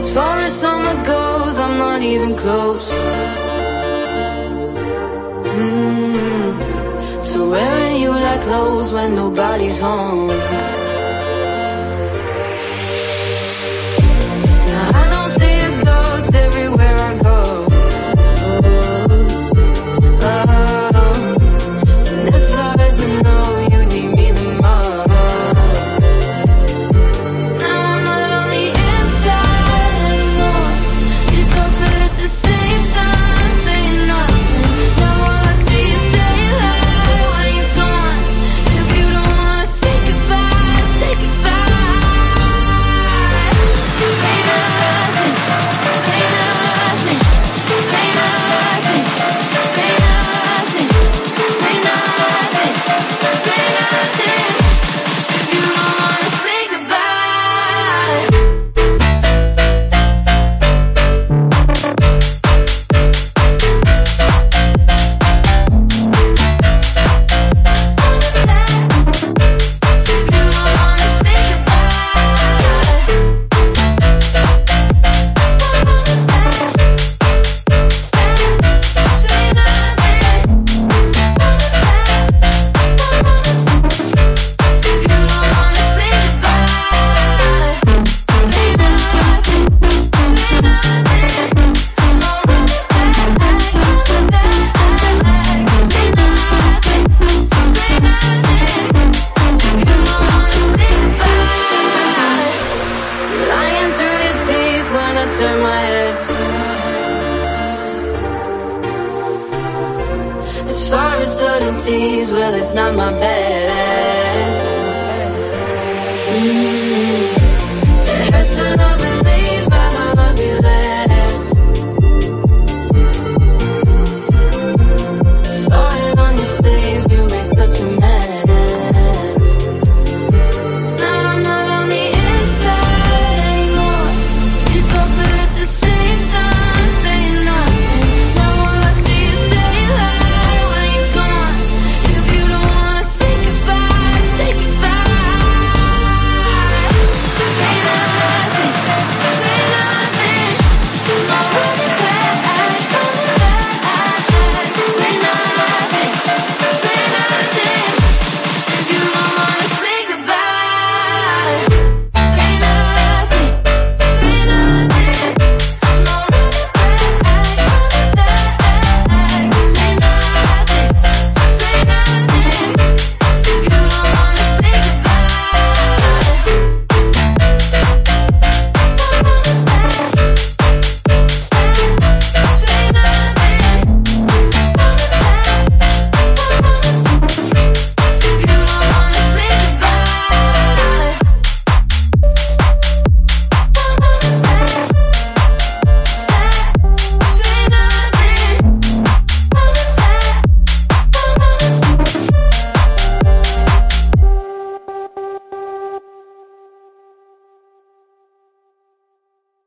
As far as summer goes, I'm not even close to wearing you like clothes when nobody's home. Now I don't see a ghost everywhere I go. And as far as I know, you need me the most. Now I'm not on the inside anymore. You talk but at the same time saying nothing. Now all I see is daylight when you're gone. If you don't wanna say goodbye, say goodbye. Say nothing, say nothing, say nothing, say nothing, say nothing, say nothing. If you don't wanna say goodbye. Lying through your teeth when I turn my head. As far as certainties, well, it's not my best. It hurts to love and leave, but I love you less.